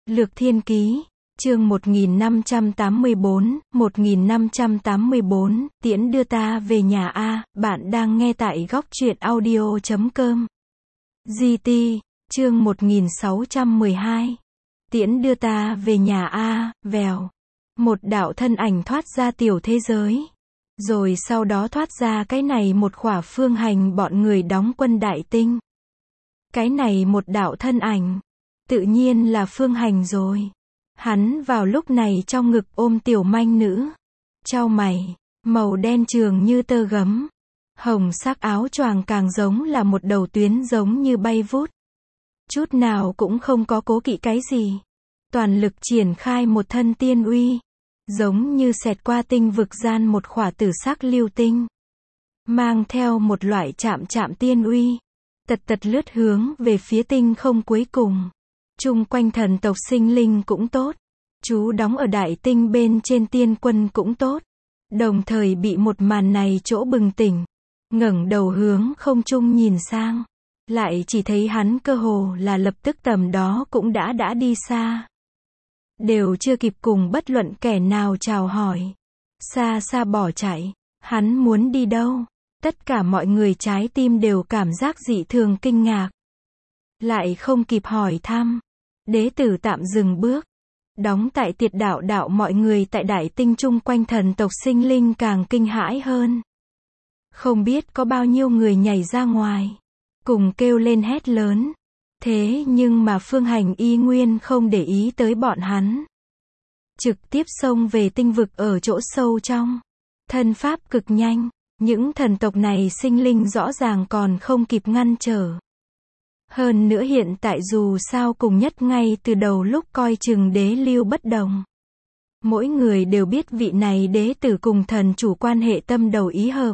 Lược Thiên Ký, chương 1584, tiễn đưa ta về nhà a, bạn đang nghe tại góc truyện audio.com. GT, chương 1612. Tiễn đưa ta về nhà a, vèo. Một đạo thân ảnh thoát ra tiểu thế giới. Rồi sau đó thoát ra cái này một khỏa Phương Hành bọn người đóng quân Đại Tinh. Cái này một đạo thân ảnh. Tự nhiên là Phương Hành rồi. Hắn vào lúc này trong ngực ôm tiểu manh nữ. Chau mày, màu đen trường như tơ gấm. Hồng sắc áo choàng càng giống là một đầu tuyến giống như bay vút. Chút nào cũng không có cố kỵ cái gì. Toàn lực triển khai một thân tiên uy. Giống như xẹt qua tinh vực gian một khỏa tử sắc lưu tinh. Mang theo một loại chạm tiên uy. Tật lướt hướng về phía tinh không cuối cùng. Chung quanh thần tộc sinh linh cũng tốt. Chú đóng ở Đại Tinh bên trên tiên quân cũng tốt. Đồng thời bị một màn này chỗ bừng tỉnh. Ngẩng đầu hướng không trung nhìn sang. Lại chỉ thấy hắn cơ hồ là lập tức tầm đó cũng đã đi xa. Đều chưa kịp cùng bất luận kẻ nào chào hỏi. Xa xa bỏ chạy. Hắn muốn đi đâu? Tất cả mọi người trái tim đều cảm giác dị thường kinh ngạc. Lại không kịp hỏi thăm. Đế tử tạm dừng bước. Đóng tại Tiệt đạo mọi người tại Đại Tinh chung quanh thần tộc sinh linh càng kinh hãi hơn. Không biết có bao nhiêu người nhảy ra ngoài. Cùng kêu lên hét lớn. Thế nhưng mà Phương Hành y nguyên không để ý tới bọn hắn. Trực tiếp xông về tinh vực ở chỗ sâu trong. Thân pháp cực nhanh. Những thần tộc này sinh linh rõ ràng còn không kịp ngăn trở. Hơn nữa hiện tại dù sao cùng nhất ngay từ đầu lúc coi chừng đế lưu bất đồng. Mỗi người đều biết vị này đế tử cùng thần chủ quan hệ tâm đầu ý hợp.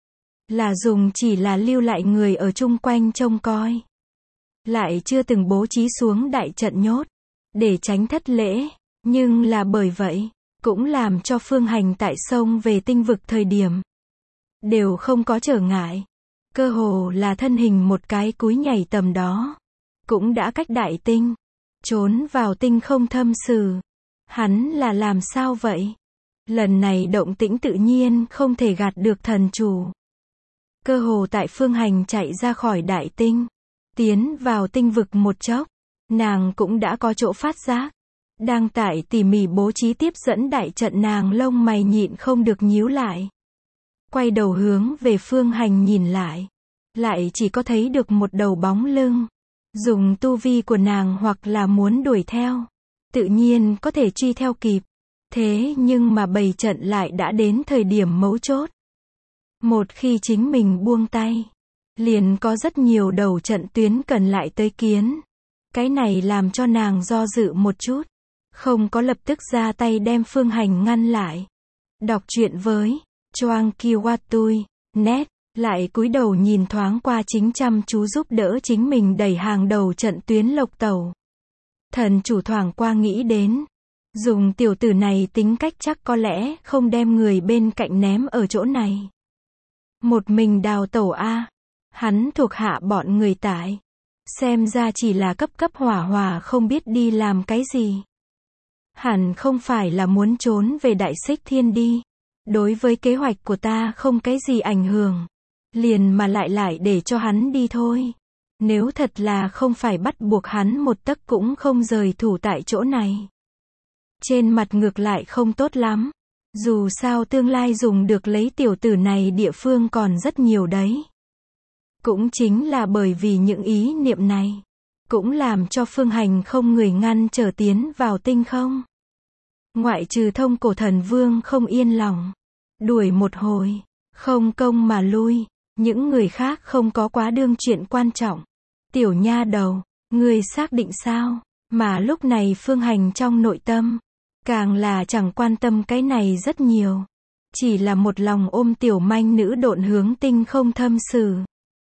Là dùng chỉ là lưu lại người ở chung quanh trông coi. Lại chưa từng bố trí xuống đại trận nhốt. Để tránh thất lễ. Nhưng là bởi vậy. Cũng làm cho Phương Hành tại sông về tinh vực thời điểm. Đều không có trở ngại. Cơ hồ là thân hình một cái cúi nhảy tầm đó. Cũng đã cách Đại Tinh. Trốn vào tinh không thâm sử. Hắn là làm sao vậy? Lần này động tĩnh tự nhiên không thể gạt được thần chủ. Cơ hồ tại Phương Hành chạy ra khỏi Đại Tinh. Tiến vào tinh vực một chốc. Nàng cũng đã có chỗ phát giác. Đang tại tỉ mỉ bố trí tiếp dẫn đại trận, nàng lông mày nhịn không được nhíu lại. Quay đầu hướng về Phương Hành nhìn lại. Lại chỉ có thấy được một đầu bóng lưng. Dùng tu vi của nàng hoặc là muốn đuổi theo. Tự nhiên có thể truy theo kịp. Thế nhưng mà bày trận lại đã đến thời điểm mấu chốt. Một khi chính mình buông tay. Liền có rất nhiều đầu trận tuyến cần lại tới kiến. Cái này làm cho nàng do dự một chút. Không có lập tức ra tay đem Phương Hành ngăn lại. Đọc truyện với Choang Kiwatui, net, lại cúi đầu nhìn thoáng qua chính chăm chú giúp đỡ chính mình đẩy hàng đầu trận tuyến Lộc Tẩu. Thần chủ thoảng qua nghĩ đến. Dùng tiểu tử này tính cách chắc có lẽ không đem người bên cạnh ném ở chỗ này. Một mình đào tẩu a. Hắn thuộc hạ bọn người tại. Xem ra chỉ là cấp hỏa không biết đi làm cái gì. Hẳn không phải là muốn trốn về Đại Xích Thiên đi. Đối với kế hoạch của ta không cái gì ảnh hưởng. Liền mà lại để cho hắn đi thôi. Nếu thật là không phải bắt buộc hắn một tấc cũng không rời thủ tại chỗ này. Trên mặt ngược lại không tốt lắm. Dù sao tương lai dùng được lấy tiểu tử này địa phương còn rất nhiều đấy. Cũng chính là bởi vì những ý niệm này. Cũng làm cho Phương Hành không người ngăn trở tiến vào tinh không. Ngoại trừ Thông Cổ Thần Vương không yên lòng. Đuổi một hồi. Không công mà lui. Những người khác không có quá đương chuyện quan trọng. Tiểu nha đầu. Người xác định sao? Mà lúc này Phương Hành trong nội tâm. Càng là chẳng quan tâm cái này rất nhiều. Chỉ là một lòng ôm tiểu manh nữ độn hướng tinh không thâm sử.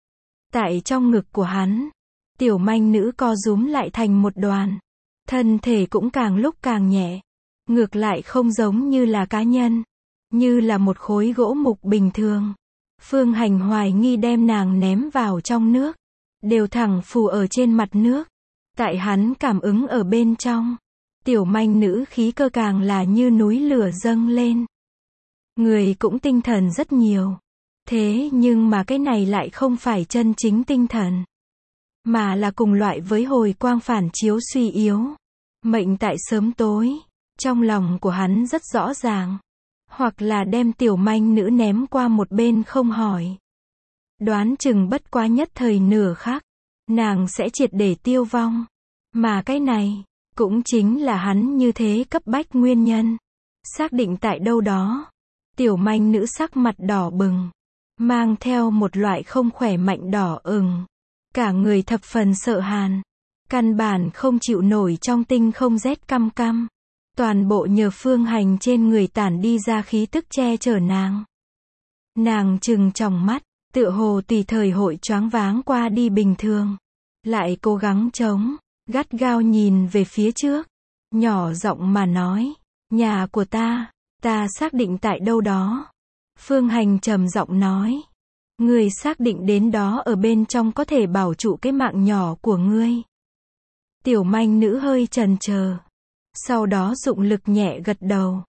Tại trong ngực của hắn. Tiểu manh nữ co rúm lại thành một đoàn. Thân thể cũng càng lúc càng nhẹ. Ngược lại không giống như là cá nhân. Như là một khối gỗ mục bình thường. Phương Hành hoài nghi đem nàng ném vào trong nước. Đều thẳng phù ở trên mặt nước. Tại hắn cảm ứng ở bên trong. Tiểu manh nữ khí cơ càng là như núi lửa dâng lên. Người cũng tinh thần rất nhiều. Thế nhưng mà cái này lại không phải chân chính tinh thần, mà là cùng loại với hồi quang phản chiếu suy yếu. Mệnh tại sớm tối. Trong lòng của hắn rất rõ ràng. Hoặc là đem tiểu manh nữ ném qua một bên không hỏi. Đoán chừng bất quá nhất thời nửa khắc, nàng sẽ triệt để tiêu vong. Mà cái này, cũng chính là hắn như thế cấp bách nguyên nhân. Xác định tại đâu đó. Tiểu manh nữ sắc mặt đỏ bừng, mang theo một loại không khỏe mạnh đỏ ửng. Cả người thập phần sợ hàn. Căn bản không chịu nổi trong tinh không rét căm căm. Toàn bộ nhờ Phương Hành trên người tản đi ra khí tức che chở nàng. Nàng trừng tròng mắt, tựa hồ tùy thời hội choáng váng qua đi bình thường. Lại cố gắng chống, gắt gao nhìn về phía trước. Nhỏ giọng mà nói, nhà của ta xác định tại đâu đó. Phương Hành trầm giọng nói, ngươi xác định đến đó ở bên trong có thể bảo trụ cái mạng nhỏ của ngươi. Tiểu manh nữ hơi chần chờ. Sau đó dụng lực nhẹ gật đầu.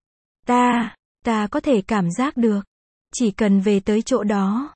Ta có thể cảm giác được. Chỉ cần về tới chỗ đó.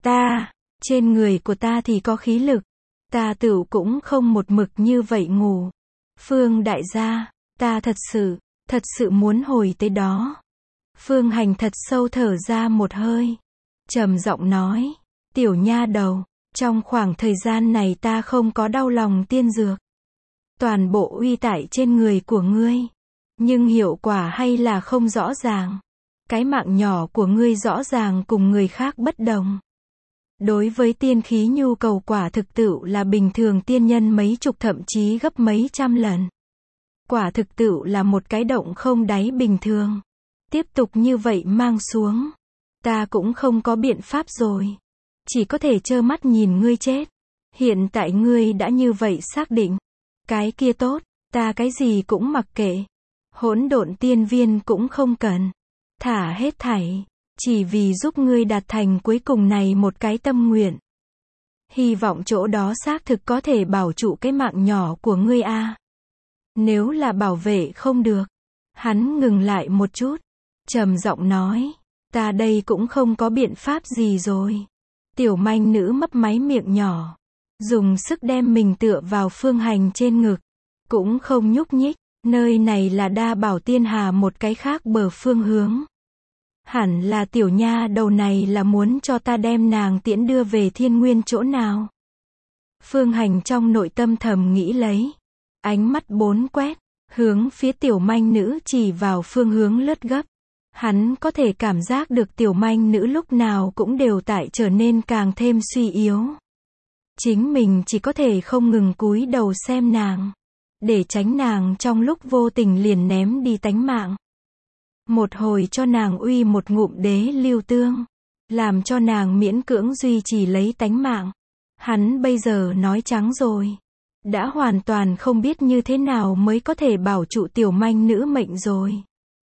Trên người của ta thì có khí lực. Ta tựu cũng không một mực như vậy ngủ. Phương đại gia, ta thật sự muốn hồi tới đó. Phương Hành thật sâu thở ra một hơi. Trầm giọng nói, tiểu nha đầu, trong khoảng thời gian này ta không có đau lòng tiên dược. Toàn bộ uy tại trên người của ngươi. Nhưng hiệu quả hay là không rõ ràng. Cái mạng nhỏ của ngươi rõ ràng cùng người khác bất đồng. Đối với tiên khí nhu cầu quả thực tựu là bình thường tiên nhân mấy chục thậm chí gấp mấy trăm lần. Quả thực tựu là một cái động không đáy bình thường. Tiếp tục như vậy mang xuống. Ta cũng không có biện pháp rồi. Chỉ có thể trơ mắt nhìn ngươi chết. Hiện tại ngươi đã như vậy xác định. Cái kia tốt, ta cái gì cũng mặc kệ. Hỗn độn tiên viên cũng không cần. Thả hết thảy. Chỉ vì giúp ngươi đạt thành cuối cùng này một cái tâm nguyện. Hy vọng chỗ đó xác thực có thể bảo trụ cái mạng nhỏ của ngươi a. Nếu là bảo vệ không được. Hắn ngừng lại một chút. Trầm giọng nói. Ta đây cũng không có biện pháp gì rồi. Tiểu manh nữ mấp máy miệng nhỏ. Dùng sức đem mình tựa vào Phương Hành trên ngực. Cũng không nhúc nhích. Nơi này là Đa Bảo Tiên Hà một cái khác bờ phương hướng. Hẳn là tiểu nha đầu này là muốn cho ta đem nàng tiễn đưa về thiên nguyên chỗ nào. Phương Hành trong nội tâm thầm nghĩ lấy. Ánh mắt bốn quét. Hướng phía tiểu manh nữ chỉ vào phương hướng lướt gấp. Hắn có thể cảm giác được tiểu manh nữ lúc nào cũng đều tại trở nên càng thêm suy yếu. Chính mình chỉ có thể không ngừng cúi đầu xem nàng. Để tránh nàng trong lúc vô tình liền ném đi tánh mạng. Một hồi cho nàng uy một ngụm đế lưu tương. Làm cho nàng miễn cưỡng duy trì lấy tánh mạng. Hắn bây giờ nói trắng rồi. Đã hoàn toàn không biết như thế nào mới có thể bảo trụ tiểu manh nữ mệnh rồi.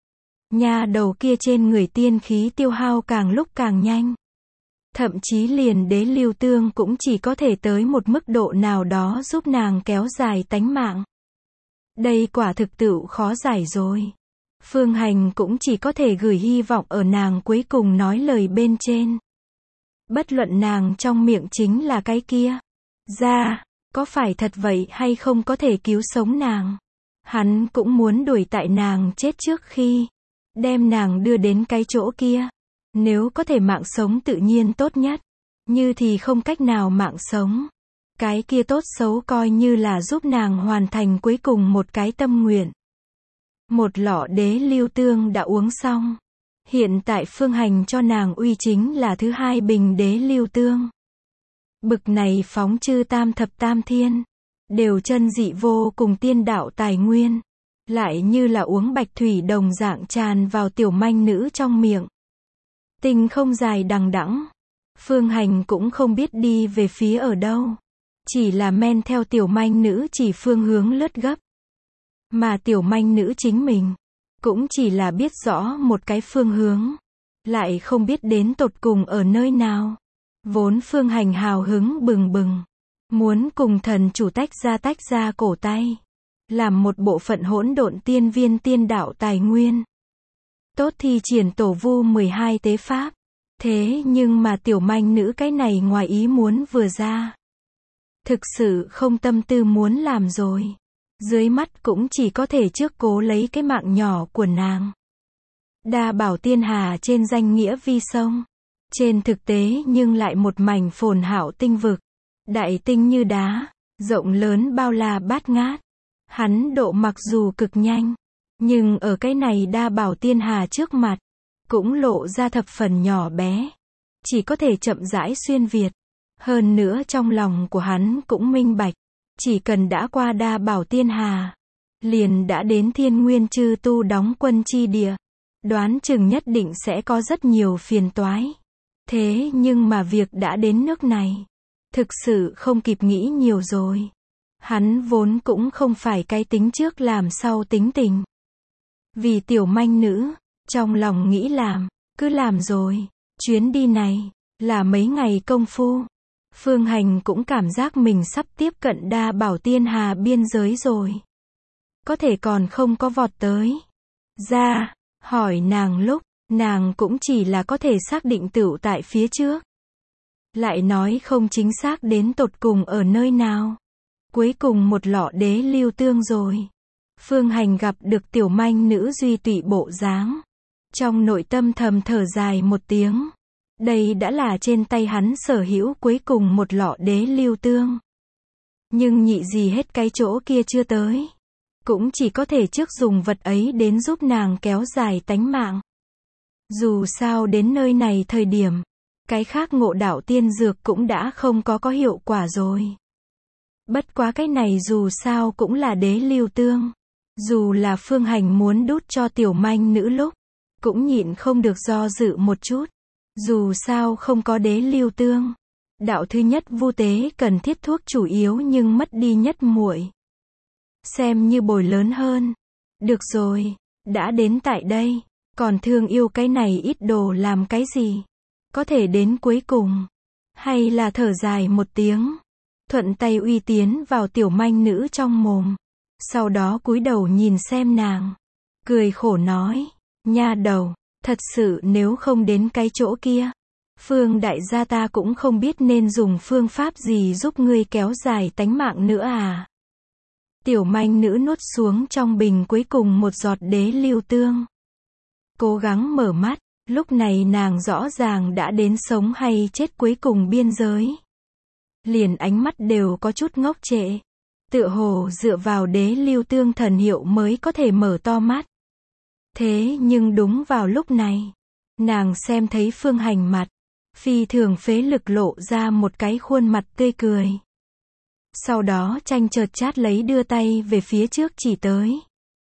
Nha đầu kia trên người tiên khí tiêu hao càng lúc càng nhanh. Thậm chí liền đế lưu tương cũng chỉ có thể tới một mức độ nào đó giúp nàng kéo dài tánh mạng. Đây quả thực tựu khó giải rồi. Phương Hành cũng chỉ có thể gửi hy vọng ở nàng cuối cùng nói lời bên trên. Bất luận nàng trong miệng chính là cái kia. Có phải thật vậy hay không có thể cứu sống nàng. Hắn cũng muốn đuổi tại nàng chết trước khi. Đem nàng đưa đến cái chỗ kia. Nếu có thể mạng sống tự nhiên tốt nhất. Như thì không cách nào mạng sống. Cái kia tốt xấu coi như là giúp nàng hoàn thành cuối cùng một cái tâm nguyện. Một lọ đế lưu tương đã uống xong. Hiện tại Phương Hành cho nàng uy chính là thứ hai bình đế lưu tương. Bực này phóng chư tam thập tam thiên. Đều chân dị vô cùng tiên đạo tài nguyên. Lại như là uống bạch thủy đồng dạng tràn vào tiểu manh nữ trong miệng. Tình không dài đằng đẵng. Phương Hành cũng không biết đi về phía ở đâu. Chỉ là men theo tiểu manh nữ chỉ phương hướng lướt gấp. Mà tiểu manh nữ chính mình. Cũng chỉ là biết rõ một cái phương hướng. Lại không biết đến tột cùng ở nơi nào. Vốn Phương Hành hào hứng bừng bừng. Muốn cùng thần chủ tách ra cổ tay. làm một bộ phận hỗn độn tiên viên tiên đạo tài nguyên. Tốt thi triển tổ vu 12 tế pháp. Thế nhưng mà tiểu manh nữ cái này ngoài ý muốn vừa ra. Thực sự không tâm tư muốn làm rồi. Dưới mắt cũng chỉ có thể trước cố lấy cái mạng nhỏ của nàng. Đa bảo tiên hà trên danh nghĩa vi sông. Trên thực tế nhưng lại một mảnh phồn hảo tinh vực. Đại tinh như đá, rộng lớn bao la bát ngát. Hắn độ mặc dù cực nhanh, nhưng ở cái này đa bảo tiên hà trước mặt, cũng lộ ra thập phần nhỏ bé. Chỉ có thể chậm rãi xuyên việt. Hơn nữa trong lòng của hắn cũng minh bạch. Chỉ cần đã qua đa bảo tiên hà, liền đã đến thiên nguyên chư tu đóng quân chi địa. Đoán chừng nhất định sẽ có rất nhiều phiền toái. Thế nhưng mà việc đã đến nước này, thực sự không kịp nghĩ nhiều rồi. Hắn vốn cũng không phải cái tính trước làm sau tính tình. Vì tiểu manh nữ, trong lòng nghĩ làm, cứ làm rồi. Chuyến đi này, là mấy ngày công phu. Phương Hành cũng cảm giác mình sắp tiếp cận đa bảo tiên hà biên giới rồi. Có thể còn không có vọt tới. Ra, hỏi nàng lúc, nàng cũng chỉ là có thể xác định tựu tại phía trước. Lại nói không chính xác đến tột cùng ở nơi nào. Cuối cùng một lọ đế lưu tương rồi. Phương Hành gặp được tiểu manh nữ duy tụy bộ dáng. Trong nội tâm thầm thở dài một tiếng. Đây đã là trên tay hắn sở hữu cuối cùng một lọ đế lưu tương. Nhưng nhị gì hết cái chỗ kia chưa tới. Cũng chỉ có thể trước dùng vật ấy đến giúp nàng kéo dài tánh mạng. Dù sao đến nơi này thời điểm, cái khác ngộ đạo tiên dược cũng đã không có hiệu quả rồi. Bất quá cái này dù sao cũng là đế lưu tương. Dù là Phương Hành muốn đút cho tiểu manh nữ lúc, cũng nhịn không được do dự một chút. Dù sao không có đế lưu tương. Đạo thứ nhất vu tế cần thiết thuốc chủ yếu nhưng mất đi nhất muội. Xem như bồi lớn hơn. Được rồi, đã đến tại đây, còn thương yêu cái này ít đồ làm cái gì? Có thể đến cuối cùng. Hay là thở dài một tiếng. Thuận tay uy tiến vào tiểu manh nữ trong mồm. Sau đó cúi đầu nhìn xem nàng. Cười khổ nói, nha đầu, thật sự nếu không đến cái chỗ kia. Phương đại gia ta cũng không biết nên dùng phương pháp gì giúp ngươi kéo dài tánh mạng nữa à. Tiểu manh nữ nuốt xuống trong bình cuối cùng một giọt đế lưu tương. Cố gắng mở mắt, lúc này nàng rõ ràng đã đến sống hay chết cuối cùng biên giới. Liền ánh mắt đều có chút ngốc trệ. Tựa hồ dựa vào đế lưu tương thần hiệu mới có thể mở to mắt. Thế nhưng đúng vào lúc này, nàng xem thấy Phương Hành mặt, phi thường phế lực lộ ra một cái khuôn mặt tươi cười. Sau đó tranh chợt chát lấy đưa tay về phía trước chỉ tới.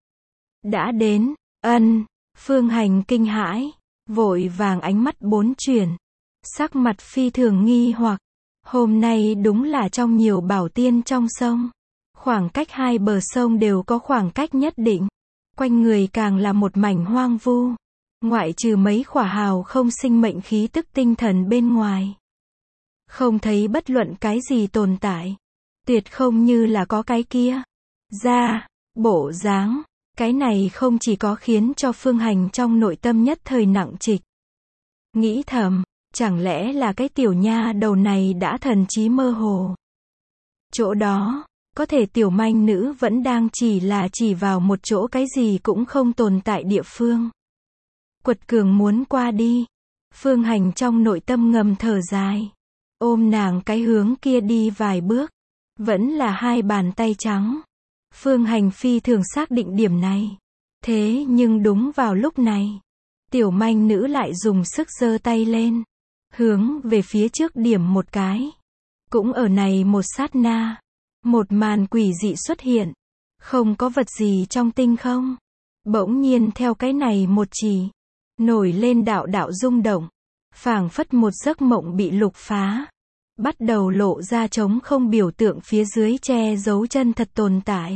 Đã đến, Phương Hành kinh hãi, vội vàng ánh mắt bốn chuyển. Sắc mặt phi thường nghi hoặc, hôm nay đúng là trong nhiều bảo tiên trong sông. Khoảng cách hai bờ sông đều có khoảng cách nhất định. Quanh người càng là một mảnh hoang vu. Ngoại trừ mấy khỏa hào không sinh mệnh khí tức tinh thần bên ngoài. Không thấy bất luận cái gì tồn tại. Tuyệt không như là có cái kia. Ra, bộ dáng. Cái này không chỉ có khiến cho Phương Hành trong nội tâm nhất thời nặng trịch. Nghĩ thầm, chẳng lẽ là cái tiểu nha đầu này đã thần trí mơ hồ. Chỗ đó, có thể tiểu manh nữ vẫn đang chỉ vào một chỗ cái gì cũng không tồn tại địa phương. Quật cường muốn qua đi. Phương Hành trong nội tâm ngầm thở dài. Ôm nàng cái hướng kia đi vài bước. Vẫn là hai bàn tay trắng. Phương Hành phi thường xác định điểm này. Thế nhưng đúng vào lúc này, tiểu manh nữ lại dùng sức giơ tay lên. Hướng về phía trước điểm một cái. Cũng ở này một sát na. Một màn quỷ dị xuất hiện. Không có vật gì trong tinh không. Bỗng nhiên theo cái này một chỉ. Nổi lên đạo đạo rung động. Phảng phất một giấc mộng bị lục phá. Bắt đầu lộ ra trống không biểu tượng phía dưới che giấu chân thật tồn tại.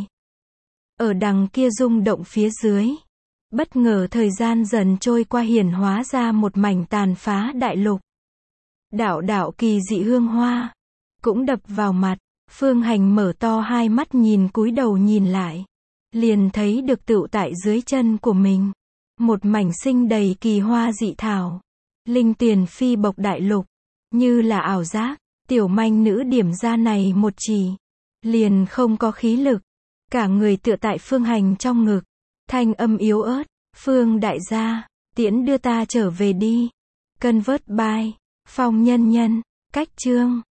Ở đằng kia rung động phía dưới. Bất ngờ thời gian dần trôi qua hiển hóa ra một mảnh tàn phá đại lục. Đạo đạo kỳ dị hương hoa. Cũng đập vào mặt. Phương Hành mở to hai mắt nhìn cúi đầu nhìn lại. liền thấy được tựu tại dưới chân của mình. Một mảnh sinh đầy kỳ hoa dị thảo. Linh tuyền phi bộc đại lục. Như là ảo giác, tiểu manh nữ điểm ra này một chỉ. Liền không có khí lực. Cả người tựa tại Phương Hành trong ngực. Thanh âm yếu ớt. Phương đại gia, tiễn đưa ta trở về đi. Convert by Phong Nhân Nhân. Cách chương